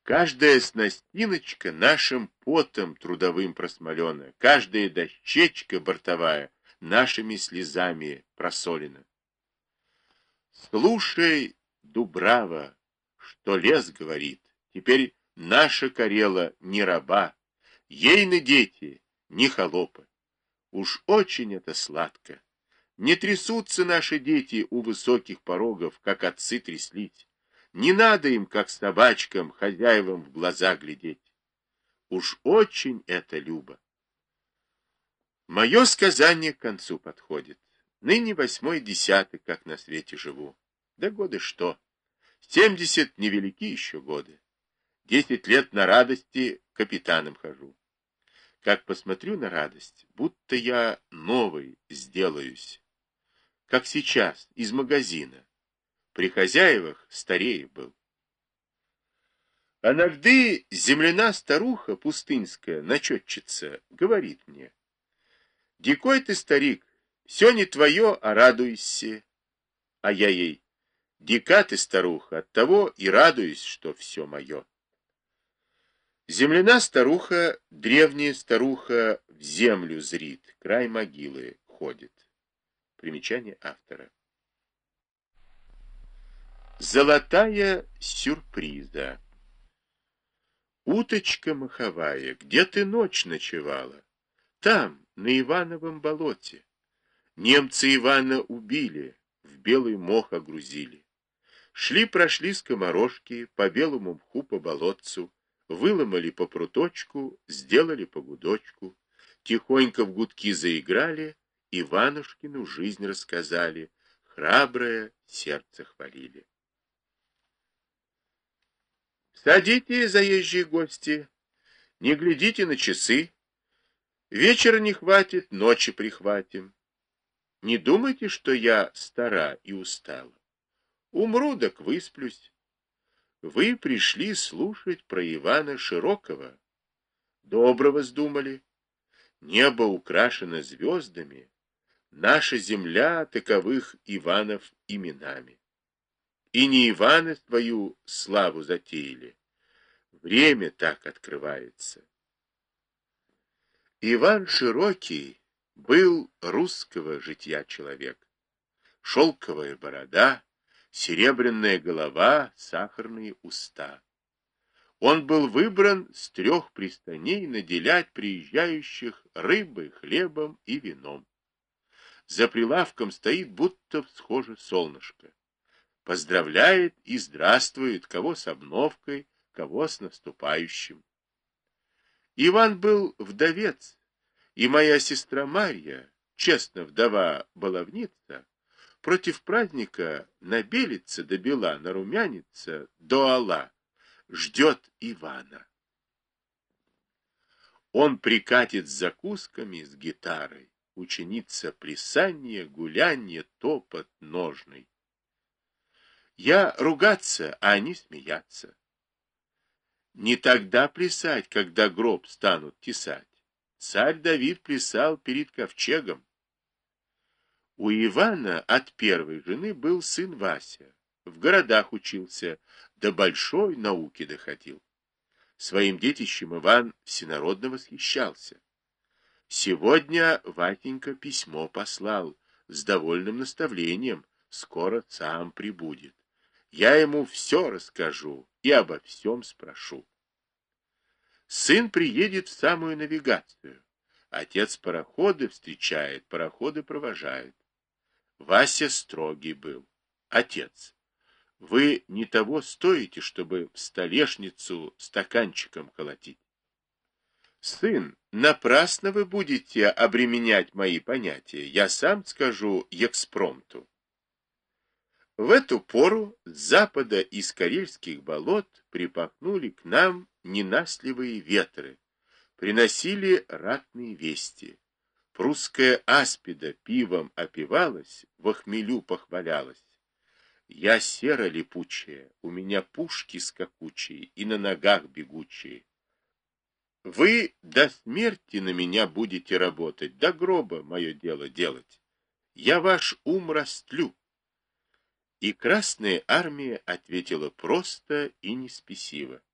Каждая снастиночка нашим потом трудовым просмолена, каждая дощечка бортовая нашими слезами просолена. Слушай, Дубрава, что лес говорит, теперь наша Карела не раба, ейны дети, не холопы. Уж очень это сладко. Не трясутся наши дети у высоких порогов, как отцы тряслись. Не надо им, как собачкам, хозяевам в глаза глядеть. Уж очень это любо. Мое сказание к концу подходит. Ныне 8-й десяток, как на свете живу. Да годы что? 70 невелики еще годы. 10 лет на радости капитаном хожу. Как посмотрю на радость, будто я новый сделаюсь. Как сейчас, из магазина. При хозяевах старее был. А нагды земляна старуха пустынская, начетчица, говорит мне: «Дикой ты, старик, все не твое, а радуйся». А я ей: «Дика ты, старуха, оттого и радуюсь, что все мое». Земляна старуха, древняя старуха, в землю зрит, край могилы ходит. Примечание автора. Золотая сюрприза. Уточка маховая, где ты ночь ночевала? Там, на Ивановом болоте. Немцы Ивана убили, в белый мох огрузили. Шли-прошли скоморожки по белому мху по болотцу, выломали по пруточку, сделали по гудочку, тихонько в гудки заиграли, Иванушкину жизнь рассказали, храброе сердце хвалили. Садите, заезжие гости, не глядите на часы. Вечера не хватит, ночи прихватим. Не думайте, что я стара и устала. Умру, так высплюсь. Вы пришли слушать про Ивана Широкого. Добро вздумали. Небо украшено звездами. Наша земля таковых Иванов именами. И не Иваны свою славу затеяли. Время так открывается. Иван Широкий был русского житья человек. Шелковая борода, серебряная голова, сахарные уста. Он был выбран с 3 пристаней наделять приезжающих рыбой, хлебом и вином. За прилавком стоит, будто всхоже солнышко. Поздравляет и здравствует, кого с обновкой, кого с наступающим. Иван был вдовец, и моя сестра Марья, честно вдова баловница, против праздника набелится до бела, нарумянится до ола, ждет Ивана. Он прикатит с закусками, с гитарой, ученица плясанье, гулянье, топот ножный. Я ругаться, а они смеяться. Не тогда плясать, когда гроб станут тесать. Царь Давид плясал перед ковчегом. У Ивана от первой жены был сын Вася. В городах учился, до большой науки доходил. Своим детищем Иван всенародно восхищался. Сегодня Ватенька письмо послал с довольным наставлением. Скоро сам прибудет. Я ему все расскажу и обо всем спрошу. Сын приедет в самую навигацию. Отец пароходы встречает, пароходы провожает. Вася строгий был. Отец: вы не того стоите, чтобы в столешницу стаканчиком колотить. Сын: напрасно вы будете обременять мои понятия. Я сам скажу экспромту. В эту пору с запада из карельских болот припахнули к нам ненастливые ветры, приносили ратные вести. Прусская аспида пивом опивалась, во хмелю похвалялась. Я сера липучая, у меня пушки скакучие и на ногах бегучие. Вы до смерти на меня будете работать, до гроба мое дело делать. Я ваш ум растлю. И Красная Армия ответила просто и неспесиво: